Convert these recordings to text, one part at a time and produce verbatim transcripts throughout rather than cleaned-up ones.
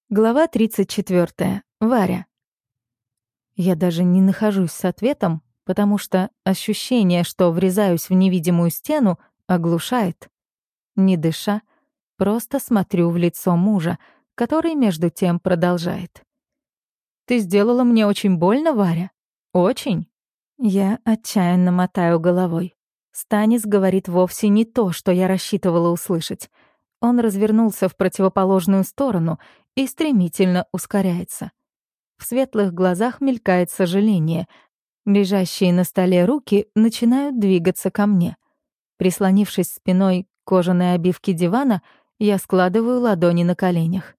Глава тридцать четвёртая. Варя. Я даже не нахожусь с ответом, потому что ощущение, что врезаюсь в невидимую стену, оглушает. Не дыша, просто смотрю в лицо мужа, который между тем продолжает. «Ты сделала мне очень больно, Варя? Очень?» Я отчаянно мотаю головой. Станис говорит вовсе не то, что я рассчитывала услышать. Он развернулся в противоположную сторону и стремительно ускоряется. В светлых глазах мелькает сожаление. Лежащие на столе руки начинают двигаться ко мне. Прислонившись спиной к кожаной обивке дивана, я складываю ладони на коленях.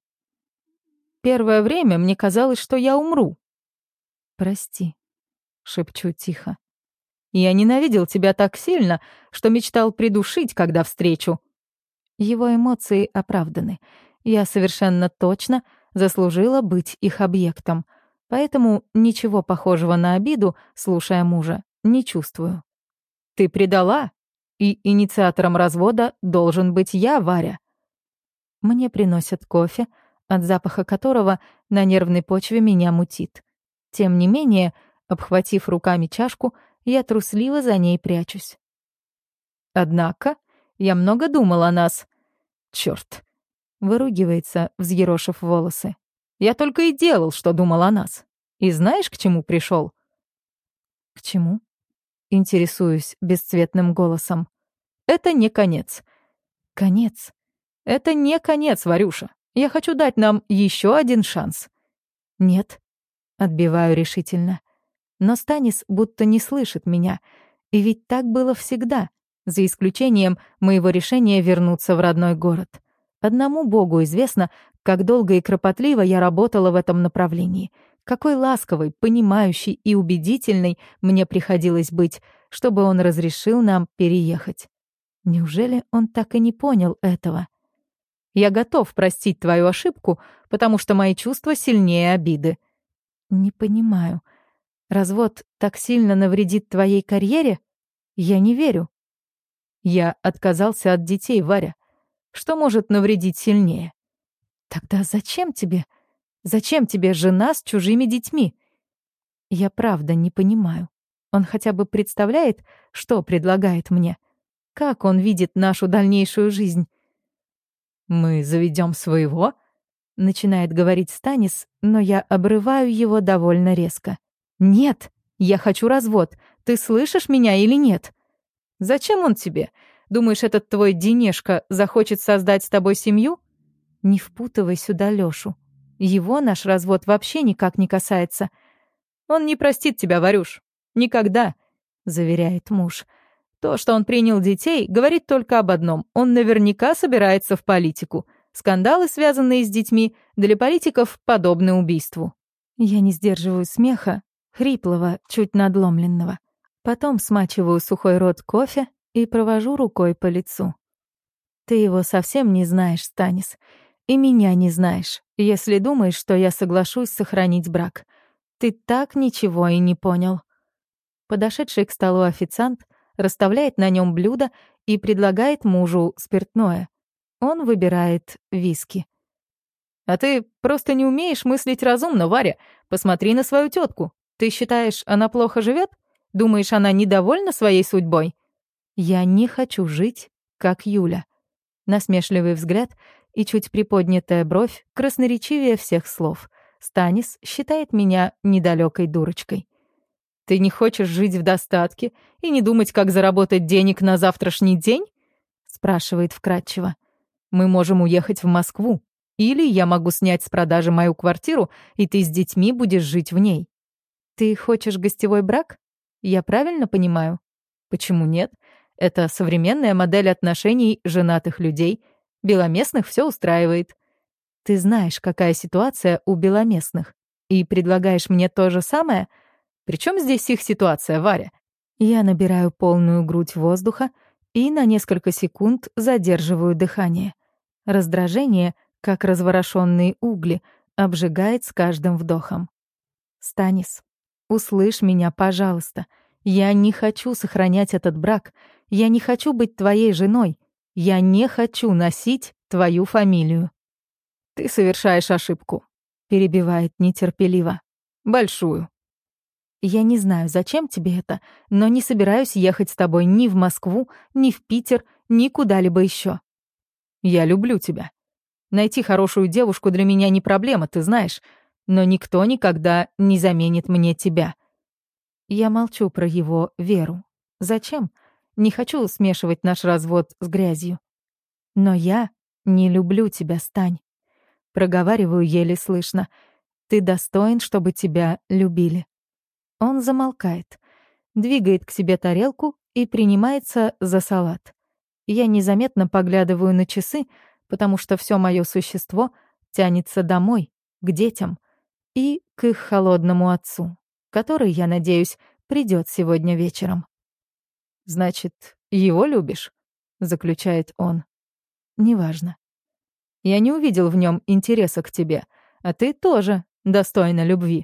«Первое время мне казалось, что я умру». «Прости», — шепчу тихо. «Я ненавидел тебя так сильно, что мечтал придушить, когда встречу». Его эмоции оправданы. Я совершенно точно заслужила быть их объектом, поэтому ничего похожего на обиду, слушая мужа, не чувствую. «Ты предала, и инициатором развода должен быть я, Варя». Мне приносят кофе, от запаха которого на нервной почве меня мутит. Тем не менее, обхватив руками чашку, я трусливо за ней прячусь. «Однако я много думал о нас. Чёрт!» — выругивается, взъерошив волосы. «Я только и делал, что думал о нас. И знаешь, к чему пришёл?» «К чему?» — интересуюсь бесцветным голосом. «Это не конец». «Конец?» «Это не конец, Варюша. Я хочу дать нам ещё один шанс». «Нет», — отбиваю решительно. Но Станис будто не слышит меня. И ведь так было всегда, за исключением моего решения вернуться в родной город. Одному Богу известно, как долго и кропотливо я работала в этом направлении. Какой ласковой, понимающей и убедительной мне приходилось быть, чтобы он разрешил нам переехать. Неужели он так и не понял этого? «Я готов простить твою ошибку, потому что мои чувства сильнее обиды». «Не понимаю. Развод так сильно навредит твоей карьере? Я не верю». «Я отказался от детей, Варя. Что может навредить сильнее?» «Тогда зачем тебе? Зачем тебе жена с чужими детьми?» Я правда не понимаю. Он хотя бы представляет, что предлагает мне? Как он видит нашу дальнейшую жизнь? «Мы заведем своего?» — начинает говорить Станис, но я обрываю его довольно резко. «Нет, я хочу развод. Ты слышишь меня или нет?» «Зачем он тебе? Думаешь, этот твой Денешка захочет создать с тобой семью?» «Не впутывай сюда Лёшу. Его наш развод вообще никак не касается». «Он не простит тебя, Варюш. Никогда», — заверяет муж. «То, что он принял детей, говорит только об одном. Он наверняка собирается в политику. Скандалы, связанные с детьми, для политиков подобны убийству». Я не сдерживаю смеха, хриплого, чуть надломленного. Потом смачиваю сухой рот кофе и провожу рукой по лицу. «Ты его совсем не знаешь, Станис. И меня не знаешь, если думаешь, что я соглашусь сохранить брак. Ты так ничего и не понял». Подошедший к столу официант расставляет на нем блюдо и предлагает мужу спиртное. Он выбирает виски. «А ты просто не умеешь мыслить разумно, Варя. Посмотри на свою тетку. Ты считаешь, она плохо живет? Думаешь, она недовольна своей судьбой?» «Я не хочу жить, как Юля». Насмешливый взгляд и чуть приподнятая бровь красноречивее всех слов. Станис считает меня недалёкой дурочкой. «Ты не хочешь жить в достатке и не думать, как заработать денег на завтрашний день?» — спрашивает вкратчиво. «Мы можем уехать в Москву. Или я могу снять с продажи мою квартиру, и ты с детьми будешь жить в ней. Ты хочешь гостевой брак? Я правильно понимаю? Почему нет? Это современная модель отношений женатых людей. Беломестных все устраивает. Ты знаешь, какая ситуация у беломестных, и предлагаешь мне то же самое? Причем здесь их ситуация, Варя?» Я набираю полную грудь воздуха и на несколько секунд задерживаю дыхание. Раздражение, как разворошенные угли, обжигает с каждым вдохом. «Станис, услышь меня, пожалуйста. Я не хочу сохранять этот брак. Я не хочу быть твоей женой. Я не хочу носить твою фамилию». «Ты совершаешь ошибку», — перебивает нетерпеливо. «Большую». «Я не знаю, зачем тебе это, но не собираюсь ехать с тобой ни в Москву, ни в Питер, ни куда-либо еще. Я люблю тебя. Найти хорошую девушку для меня не проблема, ты знаешь, но никто никогда не заменит мне тебя». Я молчу про его Веру. Зачем? Не хочу смешивать наш развод с грязью. Но я не люблю тебя, Стань. Проговариваю еле слышно. Ты достоин, чтобы тебя любили. Он замолкает, двигает к себе тарелку и принимается за салат. Я незаметно поглядываю на часы, потому что все мое существо тянется домой, к детям и к их холодному отцу, который, я надеюсь, придет сегодня вечером. «Значит, его любишь?» — заключает он. «Неважно. Я не увидел в нем интереса к тебе, а ты тоже достойна любви».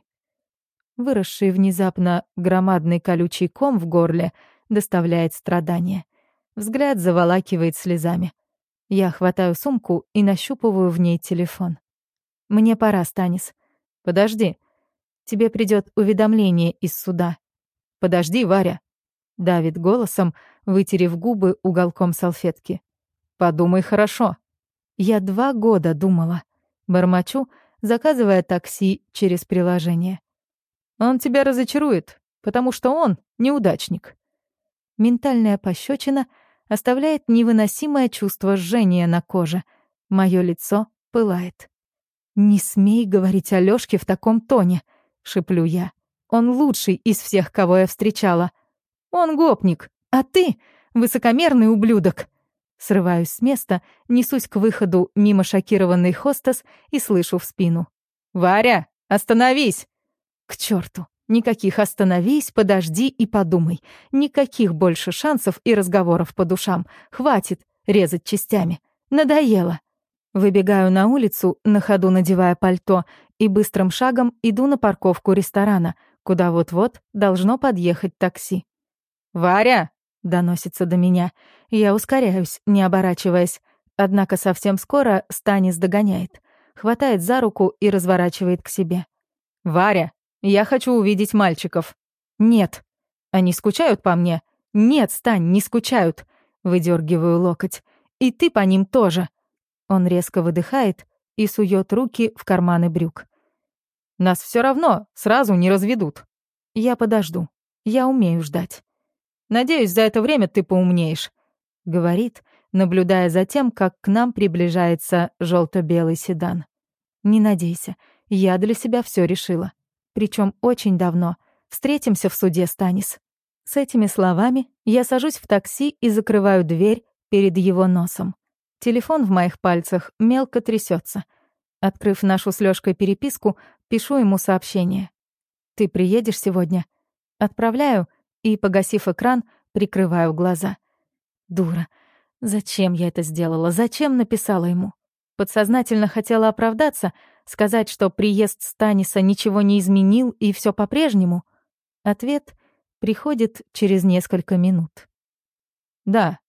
Выросший внезапно громадный колючий ком в горле доставляет страдания. Взгляд заволакивает слезами. Я хватаю сумку и нащупываю в ней телефон. «Мне пора, Станис. Подожди. Тебе придет уведомление из суда». «Подожди, Варя», — давит голосом, вытерев губы уголком салфетки. «Подумай хорошо». Я два года думала. Бормочу, заказывая такси через приложение. «Он тебя разочарует, потому что он неудачник». Ментальная пощечина оставляет невыносимое чувство жжения на коже. Моё лицо пылает. «Не смей говорить о Лёшке в таком тоне», — шеплю я. «Он лучший из всех, кого я встречала. Он гопник, а ты — высокомерный ублюдок». Срываюсь с места, несусь к выходу мимо шокированной хостес и слышу в спину. «Варя, остановись!» К черту! Никаких «остановись», «подожди» и «подумай». Никаких больше шансов и разговоров по душам. Хватит резать частями. Надоело. Выбегаю на улицу, на ходу надевая пальто, и быстрым шагом иду на парковку ресторана, куда вот-вот должно подъехать такси. «Варя!» — доносится до меня. Я ускоряюсь, не оборачиваясь. Однако совсем скоро Станис догоняет. Хватает за руку и разворачивает к себе. «Варя, я хочу увидеть мальчиков». «Нет». «Они скучают по мне?» «Нет, Стань, не скучают». Выдергиваю локоть. «И ты по ним тоже». Он резко выдыхает и сует руки в карманы брюк. «Нас все равно сразу не разведут». «Я подожду. Я умею ждать». «Надеюсь, за это время ты поумнеешь», — говорит, наблюдая за тем, как к нам приближается желто-белый седан. «Не надейся. Я для себя все решила. Причем очень давно. Встретимся в суде, Станис». С этими словами я сажусь в такси и закрываю дверь перед его носом. Телефон в моих пальцах мелко трясется. Открыв нашу с Лёшкой переписку, пишу ему сообщение. «Ты приедешь сегодня?» Отправляю и, погасив экран, прикрываю глаза. Дура. Зачем я это сделала? Зачем написала ему? Подсознательно хотела оправдаться, сказать, что приезд Станиса ничего не изменил и все по-прежнему. Ответ приходит через несколько минут. «Да,